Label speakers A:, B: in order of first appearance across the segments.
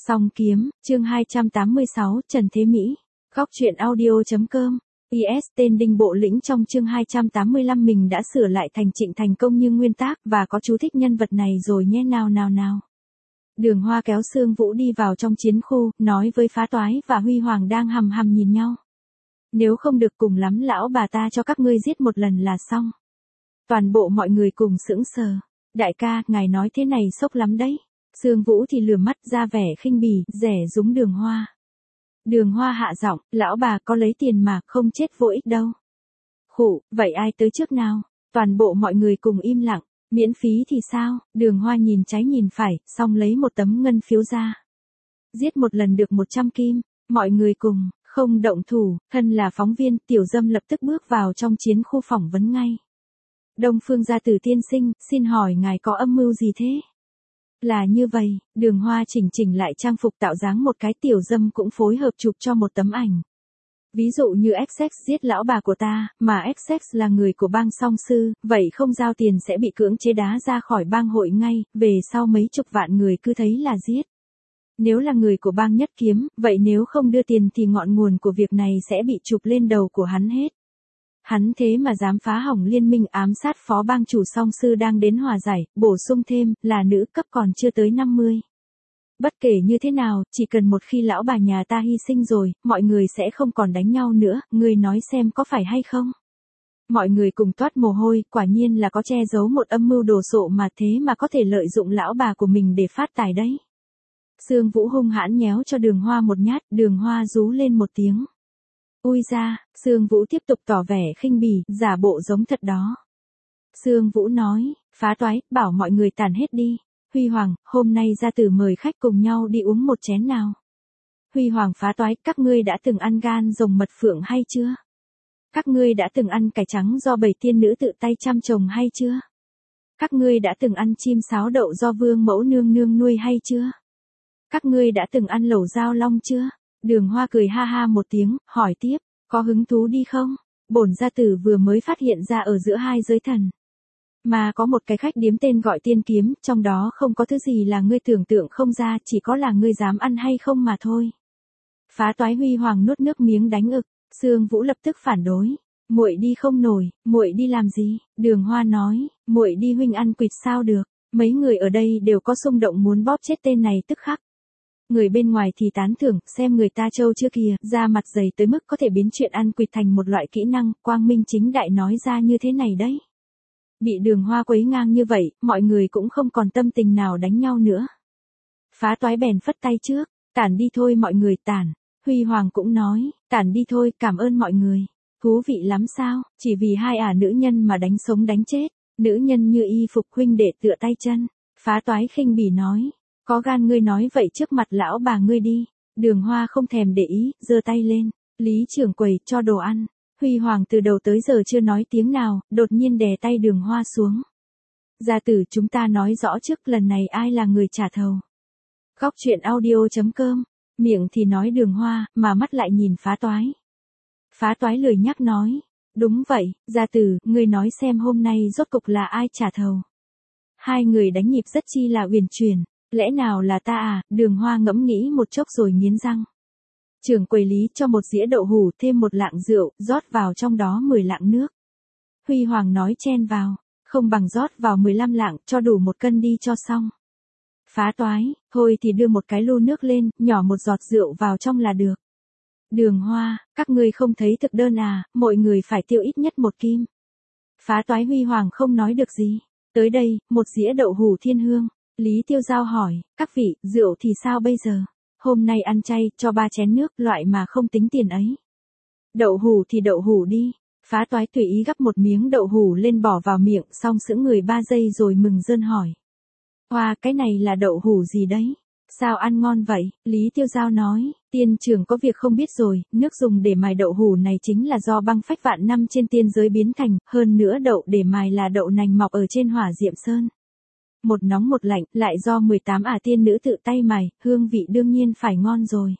A: Song kiếm, chương 286, Trần Thế Mỹ. Góc truyện audio.com. IS tên Đinh Bộ Lĩnh trong chương 285 mình đã sửa lại thành Trịnh Thành Công như nguyên tác và có chú thích nhân vật này rồi nhé nào. Đường Hoa kéo Sương Vũ đi vào trong chiến khu, nói với Phá Toái và Huy Hoàng đang hằm hằm nhìn nhau. Nếu không được cùng lắm lão bà ta cho các ngươi giết một lần là xong. Toàn bộ mọi người cùng sững sờ. Đại ca, ngài nói thế này sốc lắm đấy. Sương Vũ thì lườm mắt ra vẻ khinh bỉ, rẻ rúng Đường Hoa. Đường Hoa hạ giọng, lão bà có lấy tiền mà không chết vô ích đâu. Khụ, vậy ai tới trước nào? Toàn bộ mọi người cùng im lặng, miễn phí thì sao? Đường Hoa nhìn trái nhìn phải, xong lấy một tấm ngân phiếu ra. Giết một lần được 100 kim, mọi người cùng, không động thủ, thân là phóng viên, Tiểu Dâm lập tức bước vào trong chiến khu phỏng vấn ngay. Đông Phương gia tử tiên sinh, xin hỏi ngài có âm mưu gì thế? Là như vậy, Đường Hoa chỉnh lại trang phục tạo dáng một cái, Tiểu Dâm cũng phối hợp chụp cho một tấm ảnh. Ví dụ như XX giết lão bà của ta, mà XX là người của bang Song Sư, vậy không giao tiền sẽ bị cưỡng chế đá ra khỏi bang hội ngay, về sau mấy chục vạn người cứ thấy là giết. Nếu là người của bang Nhất Kiếm, vậy nếu không đưa tiền thì ngọn nguồn của việc này sẽ bị chụp lên đầu của hắn hết. Hắn thế mà dám phá hỏng liên minh ám sát phó bang chủ Song Sư đang đến hòa giải, bổ sung thêm, là nữ cấp còn chưa tới 50. Bất kể như thế nào, chỉ cần một khi lão bà nhà ta hy sinh rồi, mọi người sẽ không còn đánh nhau nữa, ngươi nói xem có phải hay không? Mọi người cùng toát mồ hôi, quả nhiên là có che giấu một âm mưu đồ sộ mà thế mà có thể lợi dụng lão bà của mình để phát tài đấy. Sương Vũ hung hãn nhéo cho Đường Hoa một nhát, Đường Hoa rú lên một tiếng. Ui ra, Sương Vũ tiếp tục tỏ vẻ khinh bỉ, giả bộ giống thật đó. Sương Vũ nói, Phá Toái, bảo mọi người tản hết đi. Huy Hoàng, hôm nay gia tử mời khách cùng nhau đi uống một chén nào. Huy Hoàng, Phá Toái, các ngươi đã từng ăn gan rồng mật phượng hay chưa? Các ngươi đã từng ăn cải trắng do 7 tiên nữ tự tay chăm trồng hay chưa? Các ngươi đã từng ăn chim sáo đậu do vương mẫu nương nương nuôi hay chưa? Các ngươi đã từng ăn lẩu dao long chưa? Đường Hoa cười ha ha một tiếng, hỏi tiếp, có hứng thú đi không? Bổn gia tử vừa mới phát hiện ra ở giữa hai giới thần. Mà có một cái khách điếm tên gọi Tiên Kiếm, trong đó không có thứ gì là ngươi tưởng tượng không ra, chỉ có là ngươi dám ăn hay không mà thôi. Phá Toái Huy Hoàng nuốt nước miếng đánh ực, Sương Vũ lập tức phản đối. Muội đi không nổi, muội đi làm gì? Đường Hoa nói, muội đi huynh ăn quỵt sao được? Mấy người ở đây đều có xung động muốn bóp chết tên này tức khắc. Người bên ngoài thì tán thưởng, xem người ta trâu chưa kìa, da mặt dày tới mức có thể biến chuyện ăn quỵt thành một loại kỹ năng, quang minh chính đại nói ra như thế này đấy. Bị Đường Hoa quấy ngang như vậy, mọi người cũng không còn tâm tình nào đánh nhau nữa. Phá Toái bèn phất tay trước, tản đi thôi mọi người tản. Huy Hoàng cũng nói, tản đi thôi, cảm ơn mọi người. Thú vị lắm sao, chỉ vì hai nữ nhân mà đánh sống đánh chết, nữ nhân như y phục huynh đệ tựa tay chân. Phá Toái khinh bỉ nói, có gan ngươi nói vậy trước mặt lão bà ngươi đi. Đường Hoa không thèm để ý, giơ tay lên, Lý trưởng quầy cho đồ ăn. Huy Hoàng từ đầu tới giờ chưa nói tiếng nào, đột nhiên đè tay Đường Hoa xuống. Gia tử, chúng ta nói rõ trước, lần này ai là người trả thầu. Góc truyện audio.com, miệng thì nói Đường Hoa, mà mắt lại nhìn Phá Toái. Phá Toái lười nhắc nói, đúng vậy, gia tử, ngươi nói xem hôm nay rốt cục là ai trả thầu. Hai người đánh nhịp rất chi là uyển chuyển, lẽ nào là ta à? Đường Hoa ngẫm nghĩ một chốc rồi nghiến răng. Trưởng quầy Lý cho một dĩa đậu hủ thêm một lạng rượu, rót vào trong đó 10 lạng nước. Huy Hoàng nói chen vào, không bằng rót vào 15 lạng, cho đủ 1 cân đi cho xong. Phá Toái, thôi thì đưa một cái lu nước lên, nhỏ một giọt rượu vào trong là được. Đường Hoa, các ngươi không thấy thực đơn à, mọi người phải tiêu ít nhất 1 kim. Phá Toái Huy Hoàng không nói được gì. Tới đây, một dĩa đậu hủ thiên hương. Lý Tiêu Giao hỏi, các vị, rượu thì sao bây giờ? Hôm nay ăn chay, cho 3 chén nước, loại mà không tính tiền ấy. Đậu hủ thì đậu hủ đi. Phá Toái tùy ý gắp một miếng đậu hủ lên bỏ vào miệng, xong sững người 3 giây rồi mừng rơn hỏi. Hoa, cái này là đậu hủ gì đấy? Sao ăn ngon vậy? Lý Tiêu Giao nói, tiên trưởng có việc không biết rồi, nước dùng để mài đậu hủ này chính là do băng phách vạn năm trên tiên giới biến thành, hơn nữa đậu để mài là đậu nành mọc ở trên Hỏa Diệm Sơn. Một nóng một lạnh, lại do 18 tiên nữ tự tay mài, hương vị đương nhiên phải ngon rồi.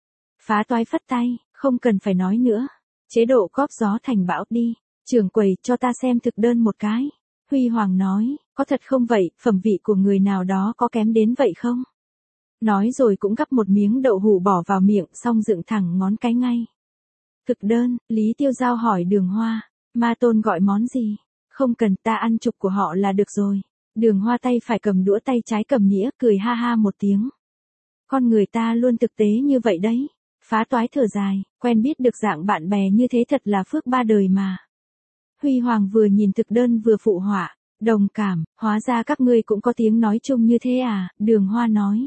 A: Phá Toái phất tay, không cần phải nói nữa. Chế độ góp gió thành bão đi. Trưởng quầy, cho ta xem thực đơn một cái. Huy Hoàng nói, có thật không vậy, phẩm vị của người nào đó có kém đến vậy không? Nói rồi cũng gắp một miếng đậu hũ bỏ vào miệng xong dựng thẳng ngón cái ngay. Thực đơn, Lý Tiêu Giao hỏi Đường Hoa, Ma Tôn gọi món gì? Không cần, ta ăn chục của họ là được rồi. Đường Hoa tay phải cầm đũa tay trái cầm nĩa, cười ha ha một tiếng. Con người ta luôn thực tế như vậy đấy. Phá Toái thở dài, quen biết được dạng bạn bè như thế thật là phước ba đời mà. Huy Hoàng vừa nhìn thực đơn vừa phụ họa, đồng cảm, hóa ra các ngươi cũng có tiếng nói chung như thế à, Đường Hoa nói.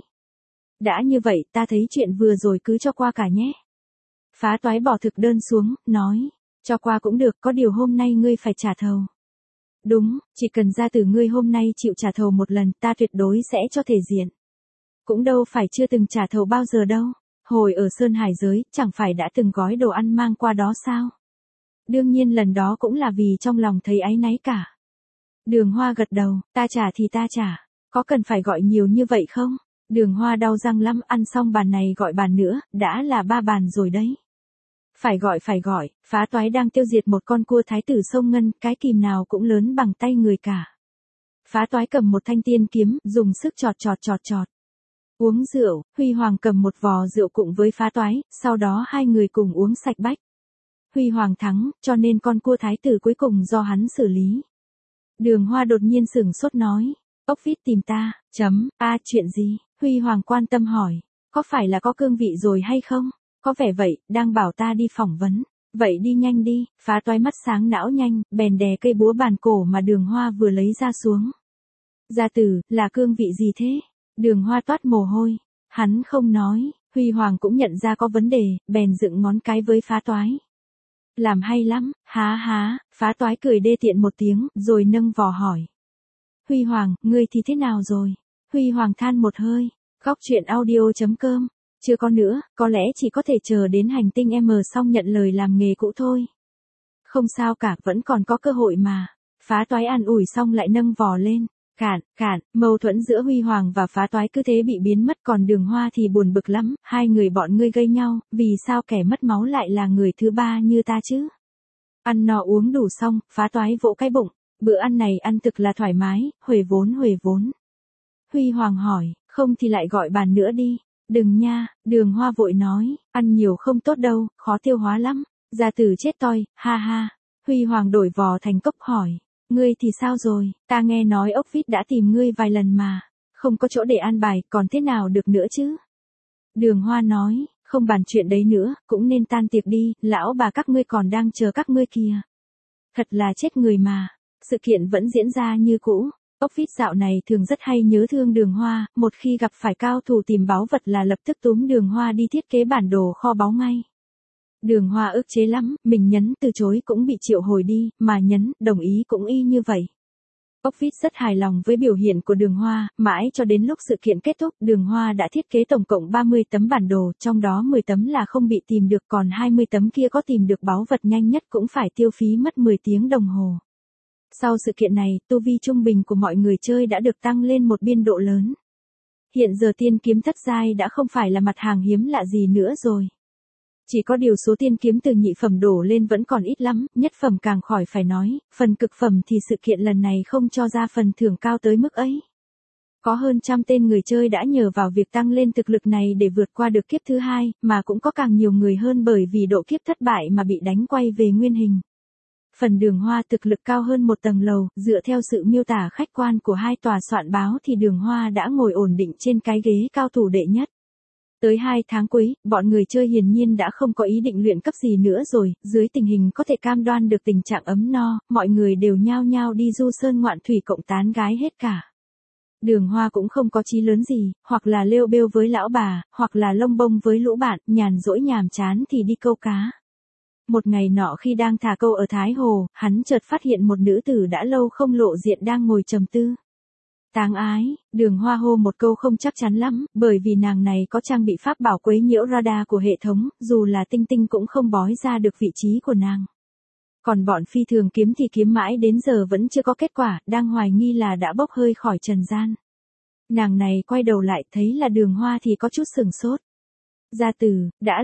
A: Đã như vậy ta thấy chuyện vừa rồi cứ cho qua cả nhé. Phá Toái bỏ thực đơn xuống, nói, cho qua cũng được, có điều hôm nay ngươi phải trả thầu. Đúng, chỉ cần gia tử ngươi hôm nay chịu trả thầu một lần, ta tuyệt đối sẽ cho thể diện. Cũng đâu phải chưa từng trả thầu bao giờ đâu. Hồi ở Sơn Hải giới, chẳng phải đã từng gói đồ ăn mang qua đó sao? Đương nhiên lần đó cũng là vì trong lòng thấy áy náy cả. Đường Hoa gật đầu, ta trả thì ta trả. Có cần phải gọi nhiều như vậy không? Đường Hoa đau răng lắm, ăn xong bàn này gọi bàn nữa, đã là 3 bàn rồi đấy. Phải gọi, Phá Toái đang tiêu diệt một con cua thái tử sông Ngân, cái kìm nào cũng lớn bằng tay người cả. Phá Toái cầm một thanh tiên kiếm, dùng sức chọt. Uống rượu, Huy Hoàng cầm một vò rượu cùng với Phá Toái, sau đó hai người cùng uống sạch bách. Huy Hoàng thắng, cho nên con cua thái tử cuối cùng do hắn xử lý. Đường Hoa đột nhiên sửng sốt nói, ốc vít tìm ta, chuyện gì? Huy Hoàng quan tâm hỏi, có phải là có cương vị rồi hay không? Có vẻ vậy, đang bảo ta đi phỏng vấn. Vậy đi nhanh đi, Phá Toái mắt sáng não nhanh, bèn đè cây búa bàn cổ mà Đường Hoa vừa lấy ra xuống. Gia tử, là cương vị gì thế? Đường Hoa toát mồ hôi. Hắn không nói, Huy Hoàng cũng nhận ra có vấn đề, bèn dựng ngón cái với Phá Toái. Làm hay lắm, há, Phá Toái cười đê tiện một tiếng, rồi nâng vò hỏi. Huy Hoàng, ngươi thì thế nào rồi? Huy Hoàng than một hơi, góc truyện audio.com. Chưa có nữa, có lẽ chỉ có thể chờ đến hành tinh M xong nhận lời làm nghề cũ thôi. Không sao cả, vẫn còn có cơ hội mà. Phá Toái an ủi xong lại nâng vò lên. Cản, mâu thuẫn giữa Huy Hoàng và Phá Toái cứ thế bị biến mất, còn Đường Hoa thì buồn bực lắm, hai người bọn ngươi gây nhau, vì sao kẻ mất máu lại là người thứ ba như ta chứ? Ăn no uống đủ xong, Phá Toái vỗ cái bụng, bữa ăn này ăn thực là thoải mái, huề vốn. Huy Hoàng hỏi, không thì lại gọi bàn nữa đi. Đừng nha, Đường Hoa vội nói, ăn nhiều không tốt đâu, khó tiêu hóa lắm. Gia tử chết toi, ha. Huy Hoàng đổi vò thành cốc hỏi, ngươi thì sao rồi, ta nghe nói ốc vít đã tìm ngươi vài lần mà, không có chỗ để an bài, còn thế nào được nữa chứ? Đường Hoa nói, không bàn chuyện đấy nữa, cũng nên tan tiệc đi, lão bà các ngươi còn đang chờ các ngươi kìa. Thật là chết người mà, sự kiện vẫn diễn ra như cũ. Ốc vít dạo này thường rất hay nhớ thương Đường Hoa, một khi gặp phải cao thủ tìm báu vật là lập tức túm Đường Hoa đi thiết kế bản đồ kho báu ngay. Đường Hoa ức chế lắm, mình nhấn từ chối cũng bị triệu hồi đi, mà nhấn đồng ý cũng y như vậy. Ốc vít rất hài lòng với biểu hiện của Đường Hoa, mãi cho đến lúc sự kiện kết thúc, Đường Hoa đã thiết kế tổng cộng 30 tấm bản đồ, trong đó 10 tấm là không bị tìm được, còn 20 tấm kia có tìm được báu vật nhanh nhất cũng phải tiêu phí mất 10 tiếng đồng hồ. Sau sự kiện này, tu vi trung bình của mọi người chơi đã được tăng lên một biên độ lớn. Hiện giờ tiên kiếm thất giai đã không phải là mặt hàng hiếm lạ gì nữa rồi. Chỉ có điều số tiên kiếm từ nhị phẩm đổ lên vẫn còn ít lắm, nhất phẩm càng khỏi phải nói, phần cực phẩm thì sự kiện lần này không cho ra phần thưởng cao tới mức ấy. Có hơn 100 tên người chơi đã nhờ vào việc tăng lên thực lực này để vượt qua được kiếp thứ hai, mà cũng có càng nhiều người hơn bởi vì độ kiếp thất bại mà bị đánh quay về nguyên hình. Phần Đường Hoa thực lực cao hơn một tầng lầu, dựa theo sự miêu tả khách quan của hai tòa soạn báo thì Đường Hoa đã ngồi ổn định trên cái ghế cao thủ đệ nhất. Tới 2 tháng cuối, bọn người chơi hiển nhiên đã không có ý định luyện cấp gì nữa rồi, dưới tình hình có thể cam đoan được tình trạng ấm no, mọi người đều nhao nhao đi du sơn ngoạn thủy cộng tán gái hết cả. Đường Hoa cũng không có chí lớn gì, hoặc là lêu bêu với lão bà, hoặc là lông bông với lũ bạn, nhàn rỗi nhàm chán thì đi câu cá. Một ngày nọ khi đang thả câu ở Thái Hồ, hắn chợt phát hiện một nữ tử đã lâu không lộ diện đang ngồi trầm tư. Táng ái, Đường Hoa hô một câu không chắc chắn lắm, bởi vì nàng này có trang bị pháp bảo quấy nhiễu radar của hệ thống, dù là tinh tinh cũng không bói ra được vị trí của nàng. Còn bọn phi thường kiếm thì kiếm mãi đến giờ vẫn chưa có kết quả, đang hoài nghi là đã bốc hơi khỏi trần gian. Nàng này quay đầu lại thấy là Đường Hoa thì có chút sửng sốt. Gia tử, đã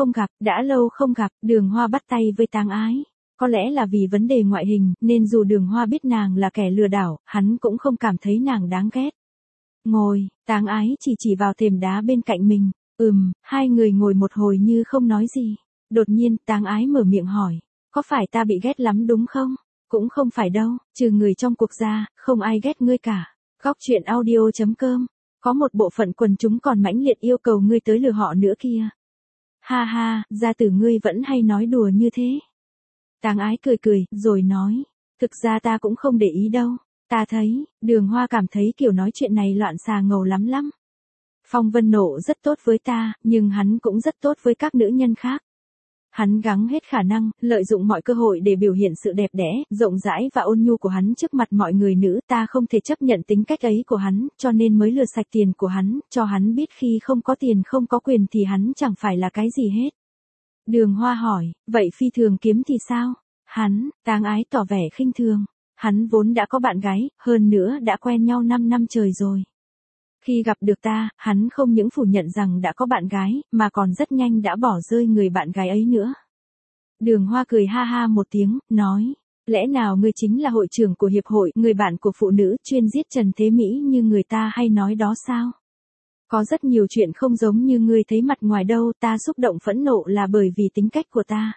A: lâu không gặp, Đường Hoa bắt tay với Táng ái. Có lẽ là vì vấn đề ngoại hình, nên dù Đường Hoa biết nàng là kẻ lừa đảo, hắn cũng không cảm thấy nàng đáng ghét. Ngồi, Táng Ái chỉ vào thềm đá bên cạnh mình. Hai người ngồi một hồi như không nói gì. Đột nhiên, Táng Ái mở miệng hỏi. Có phải ta bị ghét lắm đúng không? Cũng không phải đâu, trừ người trong cuộc ra, không ai ghét ngươi cả. Góc truyện audio.com. Có một bộ phận quần chúng còn mãnh liệt yêu cầu ngươi tới lừa họ nữa kia. Ha ha, gia tử ngươi vẫn hay nói đùa như thế. Táng Ái cười, rồi nói. Thực ra ta cũng không để ý đâu. Ta thấy, Đường Hoa cảm thấy kiểu nói chuyện này loạn xà ngầu lắm. Phong Vân Nộ rất tốt với ta, nhưng hắn cũng rất tốt với các nữ nhân khác. Hắn gắng hết khả năng, lợi dụng mọi cơ hội để biểu hiện sự đẹp đẽ, rộng rãi và ôn nhu của hắn trước mặt mọi người nữ. Ta không thể chấp nhận tính cách ấy của hắn, cho nên mới lừa sạch tiền của hắn, cho hắn biết khi không có tiền không có quyền thì hắn chẳng phải là cái gì hết. Đường Hoa hỏi, vậy Phi Thường Kiếm thì sao? Táng Ái tỏ vẻ khinh thường. Hắn vốn đã có bạn gái, hơn nữa đã quen nhau 5 năm trời rồi. Khi gặp được ta, hắn không những phủ nhận rằng đã có bạn gái, mà còn rất nhanh đã bỏ rơi người bạn gái ấy nữa. Đường Hoa cười ha ha một tiếng, nói, lẽ nào ngươi chính là hội trưởng của hiệp hội, người bạn của phụ nữ chuyên giết Trần Thế Mỹ như người ta hay nói đó sao? Có rất nhiều chuyện không giống như ngươi thấy mặt ngoài đâu, ta xúc động phẫn nộ là bởi vì tính cách của ta.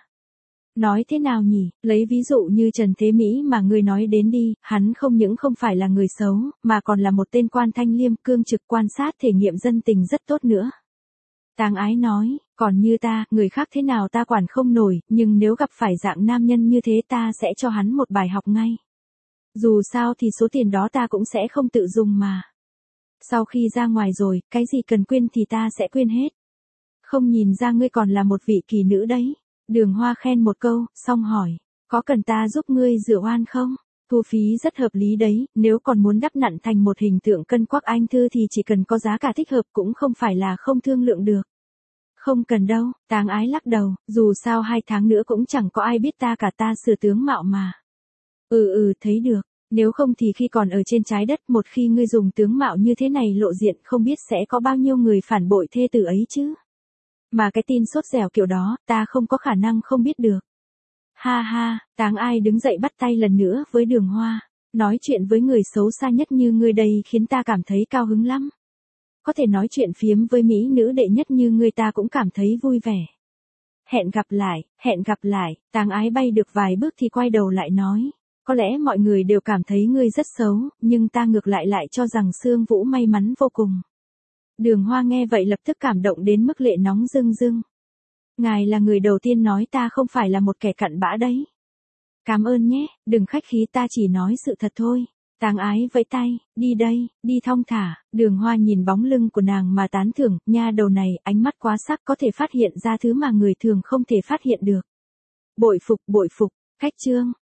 A: Nói thế nào nhỉ, lấy ví dụ như Trần Thế Mỹ mà ngươi nói đến đi, hắn không những không phải là người xấu, mà còn là một tên quan thanh liêm, cương trực, quan sát thể nghiệm dân tình rất tốt nữa. Táng Ái nói, còn như ta, người khác thế nào ta quản không nổi, nhưng nếu gặp phải dạng nam nhân như thế ta sẽ cho hắn một bài học ngay. Dù sao thì số tiền đó ta cũng sẽ không tự dùng mà. Sau khi ra ngoài rồi, cái gì cần quên thì ta sẽ quên hết. Không nhìn ra ngươi còn là một vị kỳ nữ đấy. Đường Hoa khen một câu, xong hỏi, có cần ta giúp ngươi rửa oan không? Thu phí rất hợp lý đấy, nếu còn muốn đắp nặn thành một hình tượng cân quắc anh thư thì chỉ cần có giá cả thích hợp, cũng không phải là không thương lượng được. Không cần đâu, Táng Ái lắc đầu, dù sao 2 tháng nữa cũng chẳng có ai biết ta cả, ta sửa tướng mạo mà. Thấy được, nếu không thì khi còn ở trên trái đất, một khi ngươi dùng tướng mạo như thế này lộ diện, không biết sẽ có bao nhiêu người phản bội thê tử ấy chứ. Mà cái tin sốt dẻo kiểu đó, ta không có khả năng không biết được. Ha ha, Táng Ai đứng dậy bắt tay lần nữa với Đường Hoa. Nói chuyện với người xấu xa nhất như ngươi đây khiến ta cảm thấy cao hứng lắm. Có thể nói chuyện phiếm với mỹ nữ đệ nhất như ngươi ta cũng cảm thấy vui vẻ. Hẹn gặp lại, Táng Ái bay được vài bước thì quay đầu lại nói. Có lẽ mọi người đều cảm thấy ngươi rất xấu, nhưng ta ngược lại cho rằng Sương Vũ may mắn vô cùng. Đường Hoa nghe vậy lập tức cảm động đến mức lệ nóng rưng. Ngài là người đầu tiên nói ta không phải là một kẻ cặn bã đấy. Cảm ơn nhé, đừng khách khí, ta chỉ nói sự thật thôi. Táng Ái vẫy tay, đi đây, đi thong thả. Đường Hoa nhìn bóng lưng của nàng mà tán thưởng, nha đầu này, ánh mắt quá sắc, có thể phát hiện ra thứ mà người thường không thể phát hiện được. Bội phục, khách chương.